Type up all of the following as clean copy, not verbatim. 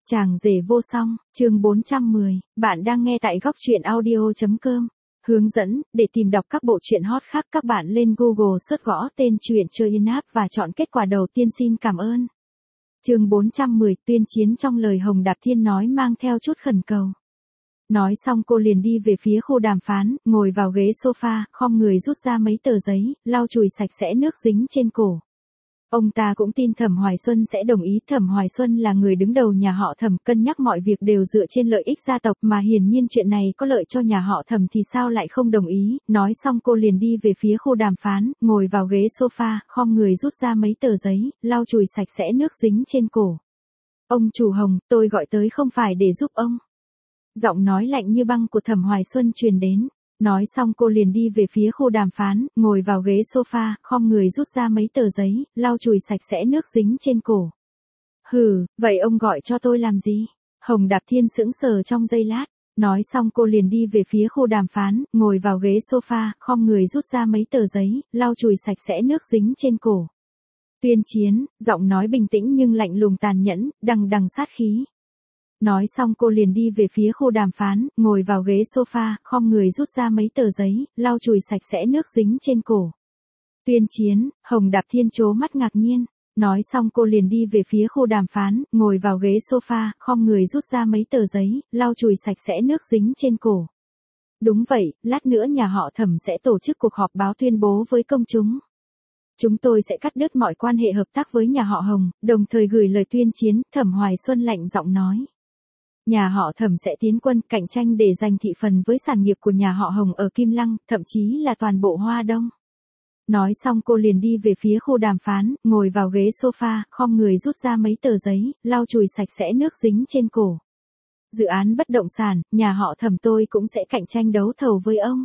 Chàng rể vô song, chương 410, bạn đang nghe tại góc truyện audio.com. Hướng dẫn, để tìm đọc các bộ truyện hot khác các bạn lên Google search gõ tên truyện chơi in app và chọn kết quả đầu tiên xin cảm ơn. Chương 410, tuyên chiến trong lời Hồng Đạp Thiên nói mang theo chút khẩn cầu. Nói xong cô liền đi về phía khu đàm phán, ngồi vào ghế sofa, khom người rút ra mấy tờ giấy, lau chùi sạch sẽ nước dính trên cổ. Ông ta cũng tin Thẩm Hoài Xuân sẽ đồng ý. Thẩm Hoài Xuân là người đứng đầu nhà họ Thẩm, cân nhắc mọi việc đều dựa trên lợi ích gia tộc, mà hiển nhiên chuyện này có lợi cho nhà họ Thẩm thì sao lại không đồng ý. Nói xong cô liền đi về phía khu đàm phán, ngồi vào ghế sofa, khom người rút ra mấy tờ giấy, lau chùi sạch sẽ nước dính trên cổ. Ông chủ Hồng, tôi gọi tới không phải để giúp ông. Giọng nói lạnh như băng của Thẩm Hoài Xuân truyền đến. Nói xong cô liền đi về phía khu đàm phán, ngồi vào ghế sofa, khom người rút ra mấy tờ giấy, lau chùi sạch sẽ nước dính trên cổ. Hừ, vậy ông gọi cho tôi làm gì? Hồng Đạp Thiên sững sờ trong giây lát. Nói xong cô liền đi về phía khu đàm phán, ngồi vào ghế sofa, khom người rút ra mấy tờ giấy, lau chùi sạch sẽ nước dính trên cổ. Tuyên chiến, giọng nói bình tĩnh nhưng lạnh lùng tàn nhẫn, đằng đằng sát khí. Nói xong cô liền đi về phía khu đàm phán, ngồi vào ghế sofa, khom người rút ra mấy tờ giấy, lau chùi sạch sẽ nước dính trên cổ. Tuyên chiến, Hồng Đạp Thiên trố mắt ngạc nhiên. Nói xong cô liền đi về phía khu đàm phán, ngồi vào ghế sofa, khom người rút ra mấy tờ giấy, lau chùi sạch sẽ nước dính trên cổ. Đúng vậy, lát nữa nhà họ Thẩm sẽ tổ chức cuộc họp báo tuyên bố với công chúng. Chúng tôi sẽ cắt đứt mọi quan hệ hợp tác với nhà họ Hồng, đồng thời gửi lời tuyên chiến. Thẩm Hoài Xuân lạnh giọng nói. Nhà họ Thẩm sẽ tiến quân cạnh tranh để giành thị phần với sản nghiệp của nhà họ Hồng ở Kim Lăng, thậm chí là toàn bộ Hoa Đông. Nói xong cô liền đi về phía khu đàm phán, ngồi vào ghế sofa, khom người rút ra mấy tờ giấy, lau chùi sạch sẽ nước dính trên cổ. Dự án bất động sản, nhà họ Thẩm tôi cũng sẽ cạnh tranh đấu thầu với ông.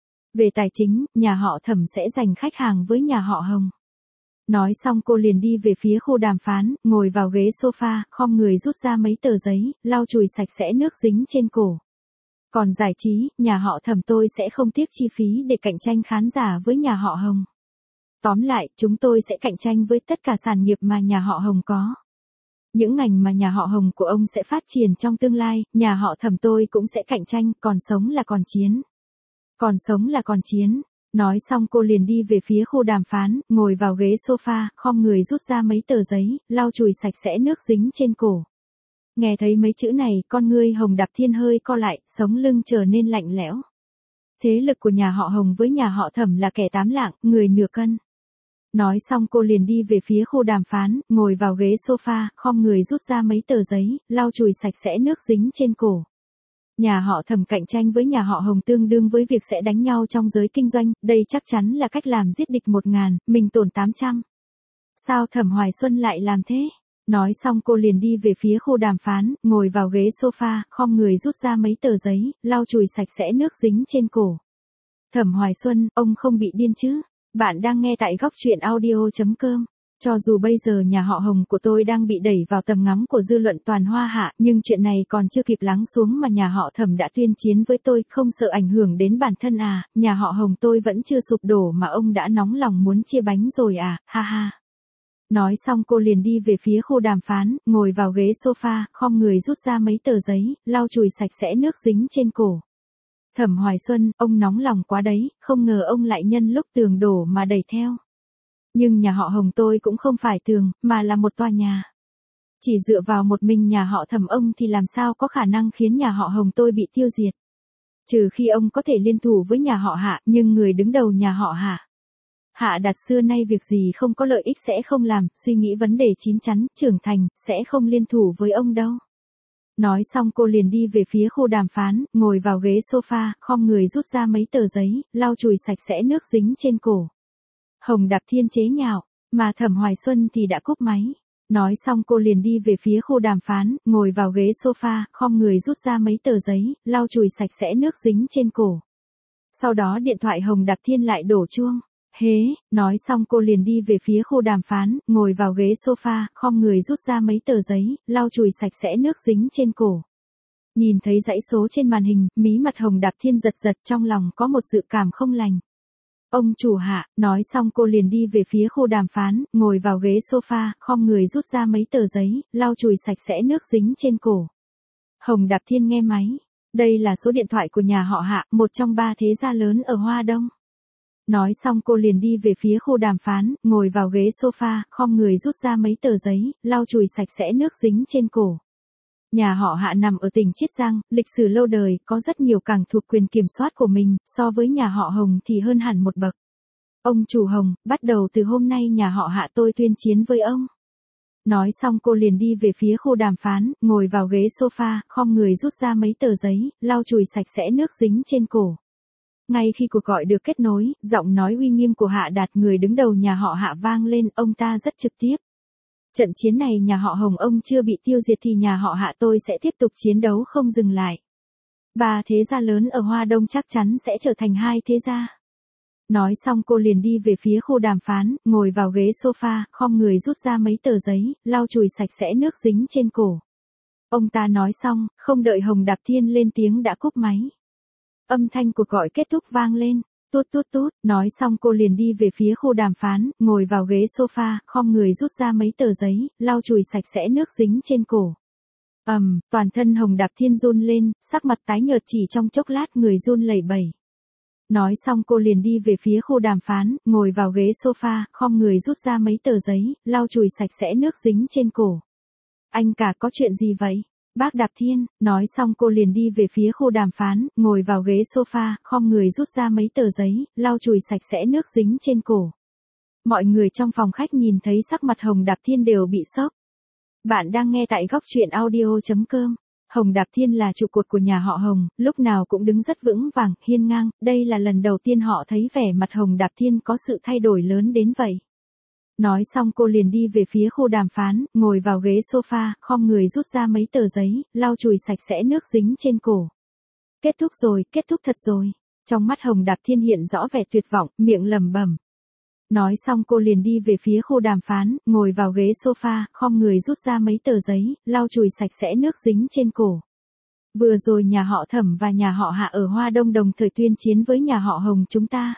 Về tài chính, nhà họ Thẩm sẽ giành khách hàng với nhà họ Hồng. Nói xong cô liền đi về phía khu đàm phán, ngồi vào ghế sofa, khom người rút ra mấy tờ giấy, lau chùi sạch sẽ nước dính trên cổ. Còn giải trí, nhà họ Thẩm tôi sẽ không tiếc chi phí để cạnh tranh khán giả với nhà họ Hồng. Tóm lại, chúng tôi sẽ cạnh tranh với tất cả sản nghiệp mà nhà họ Hồng có. Những ngành mà nhà họ Hồng của ông sẽ phát triển trong tương lai, nhà họ Thẩm tôi cũng sẽ cạnh tranh, còn sống là còn chiến. Còn sống là còn chiến. Nói xong cô liền đi về phía khu đàm phán, ngồi vào ghế sofa, khom người rút ra mấy tờ giấy, lau chùi sạch sẽ nước dính trên cổ. Nghe thấy mấy chữ này, con ngươi Hồng Đạp Thiên hơi co lại, sống lưng trở nên lạnh lẽo. Thế lực của nhà họ Hồng với nhà họ Thẩm là kẻ tám lạng, người nửa cân. Nói xong cô liền đi về phía khu đàm phán, ngồi vào ghế sofa, khom người rút ra mấy tờ giấy, lau chùi sạch sẽ nước dính trên cổ. Nhà họ Thẩm cạnh tranh với nhà họ Hồng tương đương với việc sẽ đánh nhau trong giới kinh doanh, đây chắc chắn là cách làm giết địch 1000, mình tổn 800. Sao Thẩm Hoài Xuân lại làm thế? Nói xong cô liền đi về phía khu đàm phán, ngồi vào ghế sofa, khom người rút ra mấy tờ giấy, lau chùi sạch sẽ nước dính trên cổ. Thẩm Hoài Xuân, ông không bị điên chứ? Bạn đang nghe tại góc truyện audio.com. Cho dù bây giờ nhà họ Hồng của tôi đang bị đẩy vào tầm ngắm của dư luận toàn Hoa Hạ, nhưng chuyện này còn chưa kịp lắng xuống mà nhà họ Thẩm đã tuyên chiến với tôi, không sợ ảnh hưởng đến bản thân à, nhà họ Hồng tôi vẫn chưa sụp đổ mà ông đã nóng lòng muốn chia bánh rồi à, ha ha. Nói xong cô liền đi về phía khu đàm phán, ngồi vào ghế sofa, khom người rút ra mấy tờ giấy, lau chùi sạch sẽ nước dính trên cổ. Thẩm Hoài Xuân, ông nóng lòng quá đấy, không ngờ ông lại nhân lúc tường đổ mà đẩy theo. Nhưng nhà họ Hồng tôi cũng không phải tường, mà là một tòa nhà. Chỉ dựa vào một mình nhà họ Thẩm ông thì làm sao có khả năng khiến nhà họ Hồng tôi bị tiêu diệt. Trừ khi ông có thể liên thủ với nhà họ Hạ, nhưng người đứng đầu nhà họ Hạ Đạt xưa nay việc gì không có lợi ích sẽ không làm, suy nghĩ vấn đề chín chắn, trưởng thành, sẽ không liên thủ với ông đâu. Nói xong cô liền đi về phía khu đàm phán, ngồi vào ghế sofa, khom người rút ra mấy tờ giấy, lau chùi sạch sẽ nước dính trên cổ. Hồng Đạp Thiên chế nhạo, mà Thẩm Hoài Xuân thì đã cúp máy. Nói xong cô liền đi về phía khu đàm phán, ngồi vào ghế sofa, khom người rút ra mấy tờ giấy, lau chùi sạch sẽ nước dính trên cổ. Sau đó điện thoại Hồng Đạp Thiên lại đổ chuông. Hế, nói xong cô liền đi về phía khu đàm phán, ngồi vào ghế sofa, khom người rút ra mấy tờ giấy, lau chùi sạch sẽ nước dính trên cổ. Nhìn thấy dãy số trên màn hình, mí mặt Hồng Đạp Thiên giật giật, trong lòng có một dự cảm không lành. Ông chủ hạ, nói xong cô liền đi về phía khu đàm phán, ngồi vào ghế sofa, khom người rút ra mấy tờ giấy, lau chùi sạch sẽ nước dính trên cổ. Hồng Đạp Thiên nghe máy. Đây là số điện thoại của nhà họ Hạ, một trong 3 thế gia lớn ở Hoa Đông. Nói xong cô liền đi về phía khu đàm phán, ngồi vào ghế sofa, khom người rút ra mấy tờ giấy, lau chùi sạch sẽ nước dính trên cổ. Nhà họ Hạ nằm ở tỉnh Chiết Giang, lịch sử lâu đời, có rất nhiều cảng thuộc quyền kiểm soát của mình, so với nhà họ Hồng thì hơn hẳn một bậc. Ông chủ Hồng, bắt đầu từ hôm nay nhà họ Hạ tôi tuyên chiến với ông. Nói xong cô liền đi về phía khu đàm phán, ngồi vào ghế sofa, khom người rút ra mấy tờ giấy, lau chùi sạch sẽ nước dính trên cổ. Ngay khi cuộc gọi được kết nối, giọng nói uy nghiêm của Hạ Đạt, người đứng đầu nhà họ Hạ, vang lên, ông ta rất trực tiếp. Trận chiến này nhà họ Hồng ông chưa bị tiêu diệt thì nhà họ Hạ tôi sẽ tiếp tục chiến đấu không dừng lại. 3 thế gia lớn ở Hoa Đông chắc chắn sẽ trở thành 2 thế gia. Nói xong cô liền đi về phía khu đàm phán, ngồi vào ghế sofa, khom người rút ra mấy tờ giấy, lau chùi sạch sẽ nước dính trên cổ. Ông ta nói xong, không đợi Hồng Đạp Thiên lên tiếng đã cúp máy. Âm thanh cuộc gọi kết thúc vang lên. Tút tút tút, nói xong cô liền đi về phía khu đàm phán, ngồi vào ghế sofa, khom người rút ra mấy tờ giấy, lau chùi sạch sẽ nước dính trên cổ. Toàn thân Hồng Đạp Thiên run lên, sắc mặt tái nhợt, chỉ trong chốc lát người run lẩy bẩy. Nói xong cô liền đi về phía khu đàm phán, ngồi vào ghế sofa, khom người rút ra mấy tờ giấy, lau chùi sạch sẽ nước dính trên cổ. Anh cả, có chuyện gì vậy? Bác Đạp Thiên, nói xong cô liền đi về phía khu đàm phán, ngồi vào ghế sofa, khom người rút ra mấy tờ giấy, lau chùi sạch sẽ nước dính trên cổ. Mọi người trong phòng khách nhìn thấy sắc mặt Hồng Đạp Thiên đều bị sốc. Bạn đang nghe tại góc truyện audio.com. Hồng Đạp Thiên là trụ cột của nhà họ Hồng, lúc nào cũng đứng rất vững vàng, hiên ngang, đây là lần đầu tiên họ thấy vẻ mặt Hồng Đạp Thiên có sự thay đổi lớn đến vậy. Nói xong cô liền đi về phía khu đàm phán, ngồi vào ghế sofa, khom người rút ra mấy tờ giấy, lau chùi sạch sẽ nước dính trên cổ. Kết thúc rồi, kết thúc thật rồi. Trong mắt Hồng Đạp Thiên hiện rõ vẻ tuyệt vọng, miệng lẩm bẩm. Nói xong cô liền đi về phía khu đàm phán, ngồi vào ghế sofa, khom người rút ra mấy tờ giấy, lau chùi sạch sẽ nước dính trên cổ. Vừa rồi nhà họ Thẩm và nhà họ Hạ ở Hoa Đông đồng thời tuyên chiến với nhà họ Hồng chúng ta.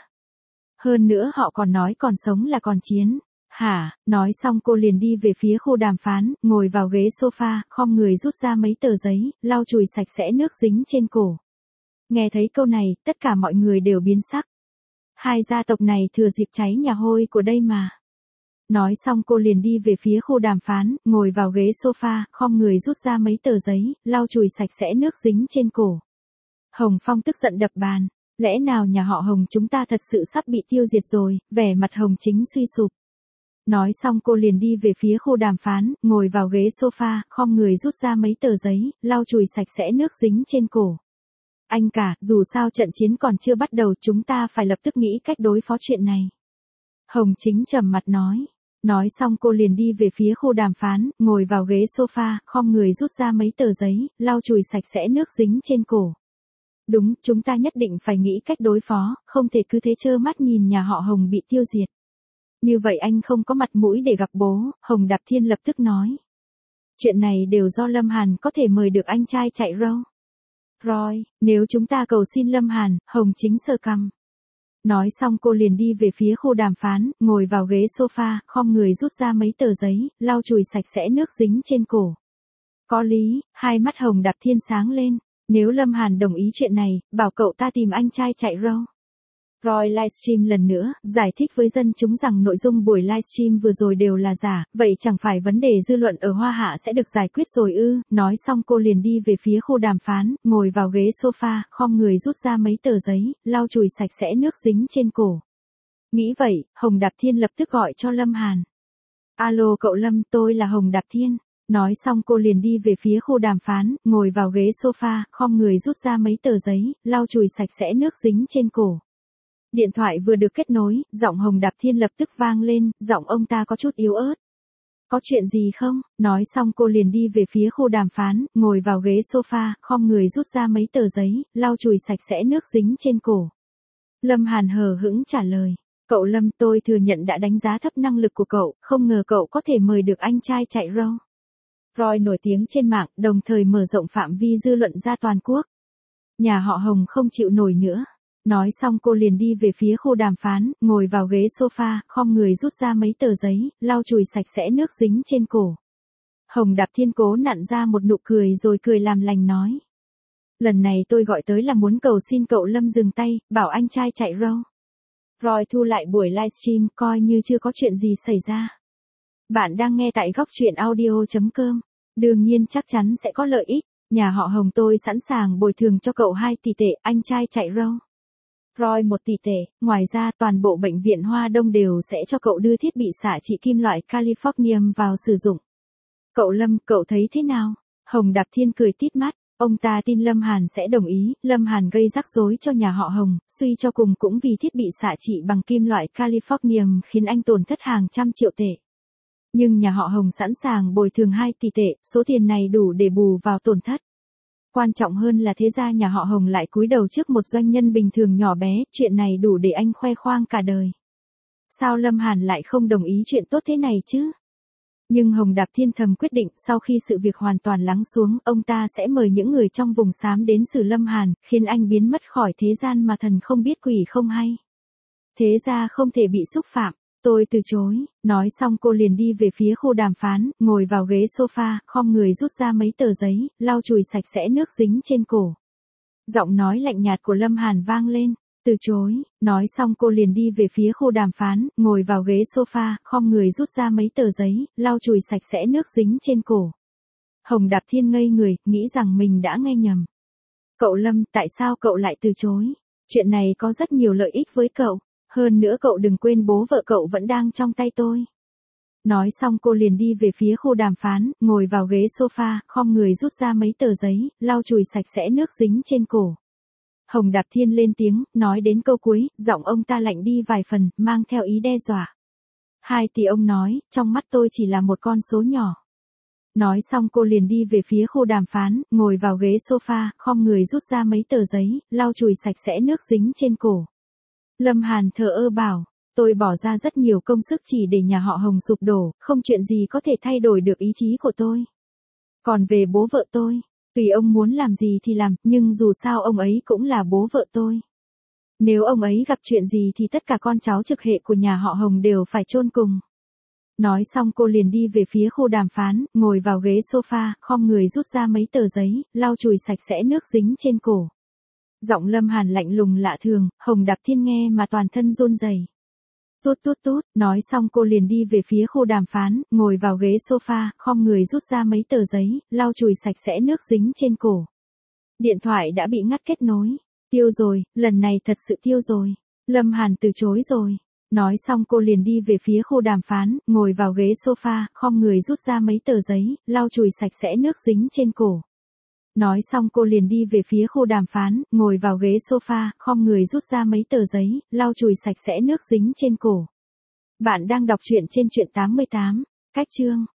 Hơn nữa họ còn nói còn sống là còn chiến. Hả? Nói xong cô liền đi về phía khu đàm phán, ngồi vào ghế sofa, khom người rút ra mấy tờ giấy, lau chùi sạch sẽ nước dính trên cổ. Nghe thấy câu này, tất cả mọi người đều biến sắc. Hai gia tộc này thừa dịp cháy nhà hôi của đây mà. Nói xong cô liền đi về phía khu đàm phán, ngồi vào ghế sofa, khom người rút ra mấy tờ giấy, lau chùi sạch sẽ nước dính trên cổ. Hồng Phong tức giận đập bàn. Lẽ nào nhà họ Hồng chúng ta thật sự sắp bị tiêu diệt rồi? Vẻ mặt Hồng Chính suy sụp. Nói xong cô liền đi về phía khu đàm phán, ngồi vào ghế sofa, khom người rút ra mấy tờ giấy, lau chùi sạch sẽ nước dính trên cổ. Anh cả, dù sao trận chiến còn chưa bắt đầu, chúng ta phải lập tức nghĩ cách đối phó chuyện này. Hồng Chính trầm mặt nói. Nói xong cô liền đi về phía khu đàm phán, ngồi vào ghế sofa, khom người rút ra mấy tờ giấy, lau chùi sạch sẽ nước dính trên cổ. Đúng, chúng ta nhất định phải nghĩ cách đối phó, không thể cứ thế trơ mắt nhìn nhà họ Hồng bị tiêu diệt. Như vậy anh không có mặt mũi để gặp bố, Hồng Đạp Thiên lập tức nói. Chuyện này đều do Lâm Hàn, có thể mời được anh trai chạy râu. Rồi, nếu chúng ta cầu xin Lâm Hàn, Hồng Chính sờ cằm. Nói xong cô liền đi về phía khu đàm phán, ngồi vào ghế sofa, khom người rút ra mấy tờ giấy, lau chùi sạch sẽ nước dính trên cổ. Có lý, hai mắt Hồng Đạp Thiên sáng lên. Nếu Lâm Hàn đồng ý chuyện này, bảo cậu ta tìm anh trai chạy râu. Roy livestream lần nữa, giải thích với dân chúng rằng nội dung buổi livestream vừa rồi đều là giả, vậy chẳng phải vấn đề dư luận ở Hoa Hạ sẽ được giải quyết rồi ư? Nói xong cô liền đi về phía khu đàm phán, ngồi vào ghế sofa, khom người rút ra mấy tờ giấy, lau chùi sạch sẽ nước dính trên cổ. Nghĩ vậy, Hồng Đạp Thiên lập tức gọi cho Lâm Hàn. Alo cậu Lâm, tôi là Hồng Đạp Thiên. Nói xong cô liền đi về phía khu đàm phán, ngồi vào ghế sofa, khom người rút ra mấy tờ giấy, lau chùi sạch sẽ nước dính trên cổ. Điện thoại vừa được kết nối, giọng Hồng Đạp Thiên lập tức vang lên, giọng ông ta có chút yếu ớt. Có chuyện gì không? Nói xong cô liền đi về phía khu đàm phán, ngồi vào ghế sofa, khom người rút ra mấy tờ giấy, lau chùi sạch sẽ nước dính trên cổ. Lâm Hàn hờ hững trả lời. Cậu Lâm, tôi thừa nhận đã đánh giá thấp năng lực của cậu, không ngờ cậu có thể mời được anh trai chạy râu. Roy nổi tiếng trên mạng, đồng thời mở rộng phạm vi dư luận ra toàn quốc. Nhà họ Hồng không chịu nổi nữa. Nói xong cô liền đi về phía khu đàm phán, ngồi vào ghế sofa, khom người rút ra mấy tờ giấy, lau chùi sạch sẽ nước dính trên cổ. Hồng Đạp Thiên cố nặn ra một nụ cười rồi cười làm lành nói. Lần này tôi gọi tới là muốn cầu xin cậu Lâm dừng tay, bảo anh trai chạy row. Roy thu lại buổi livestream, coi như chưa có chuyện gì xảy ra. Bạn đang nghe tại góc truyện audio.com. Đương nhiên chắc chắn sẽ có lợi ích. Nhà họ Hồng tôi sẵn sàng bồi thường cho cậu 2 tỷ tệ, anh trai chạy row. Roy 1 tỷ tệ, ngoài ra toàn bộ bệnh viện Hoa Đông đều sẽ cho cậu đưa thiết bị xạ trị kim loại Californium vào sử dụng. Cậu Lâm, cậu thấy thế nào? Hồng Đạp Thiên cười tít mắt, ông ta tin Lâm Hàn sẽ đồng ý, Lâm Hàn gây rắc rối cho nhà họ Hồng, suy cho cùng cũng vì thiết bị xạ trị bằng kim loại Californium khiến anh tổn thất hàng trăm triệu tệ. Nhưng nhà họ Hồng sẵn sàng bồi thường 2 tỷ tệ, số tiền này đủ để bù vào tổn thất. Quan trọng hơn là thế gia nhà họ Hồng lại cúi đầu trước một doanh nhân bình thường nhỏ bé, chuyện này đủ để anh khoe khoang cả đời. Sao Lâm Hàn lại không đồng ý chuyện tốt thế này chứ? Nhưng Hồng Đạp Thiên thầm quyết định sau khi sự việc hoàn toàn lắng xuống, ông ta sẽ mời những người trong vùng xám đến xử Lâm Hàn, khiến anh biến mất khỏi thế gian mà thần không biết quỷ không hay. Thế gia không thể bị xúc phạm. Tôi từ chối, nói xong cô liền đi về phía khu đàm phán, ngồi vào ghế sofa, khom người rút ra mấy tờ giấy, lau chùi sạch sẽ nước dính trên cổ. Giọng nói lạnh nhạt của Lâm Hàn vang lên, từ chối, nói xong cô liền đi về phía khu đàm phán, ngồi vào ghế sofa, khom người rút ra mấy tờ giấy, lau chùi sạch sẽ nước dính trên cổ. Hồng Đạp Thiên ngây người, nghĩ rằng mình đã nghe nhầm. Cậu Lâm, tại sao cậu lại từ chối? Chuyện này có rất nhiều lợi ích với cậu. Hơn nữa cậu đừng quên bố vợ cậu vẫn đang trong tay tôi. Nói xong cô liền đi về phía khu đàm phán, ngồi vào ghế sofa, khom người rút ra mấy tờ giấy, lau chùi sạch sẽ nước dính trên cổ. Hồng Đạp Thiên lên tiếng, nói đến câu cuối, giọng ông ta lạnh đi vài phần, mang theo ý đe dọa. 2 tỷ ông nói, trong mắt tôi chỉ là một con số nhỏ. Nói xong cô liền đi về phía khu đàm phán, ngồi vào ghế sofa, khom người rút ra mấy tờ giấy, lau chùi sạch sẽ nước dính trên cổ. Lâm Hàn thờ ơ bảo, tôi bỏ ra rất nhiều công sức chỉ để nhà họ Hồng sụp đổ, không chuyện gì có thể thay đổi được ý chí của tôi. Còn về bố vợ tôi, tùy ông muốn làm gì thì làm, nhưng dù sao ông ấy cũng là bố vợ tôi. Nếu ông ấy gặp chuyện gì thì tất cả con cháu trực hệ của nhà họ Hồng đều phải chôn cùng. Nói xong cô liền đi về phía khu đàm phán, ngồi vào ghế sofa, khom người rút ra mấy tờ giấy, lau chùi sạch sẽ nước dính trên cổ. Giọng Lâm Hàn lạnh lùng lạ thường, Hồng Đạp Thiên nghe mà toàn thân run rẩy. Tút tút tút, nói xong cô liền đi về phía khu đàm phán, ngồi vào ghế sofa, khom người rút ra mấy tờ giấy, lau chùi sạch sẽ nước dính trên cổ. Điện thoại đã bị ngắt kết nối. Tiêu rồi, lần này thật sự tiêu rồi. Lâm Hàn từ chối rồi. Nói xong cô liền đi về phía khu đàm phán, ngồi vào ghế sofa, khom người rút ra mấy tờ giấy, lau chùi sạch sẽ nước dính trên cổ. Nói xong cô liền đi về phía khu đàm phán, ngồi vào ghế sofa, khom người rút ra mấy tờ giấy, lau chùi sạch sẽ nước dính trên cổ. Bạn đang đọc truyện trên truyện 88. Cách chương.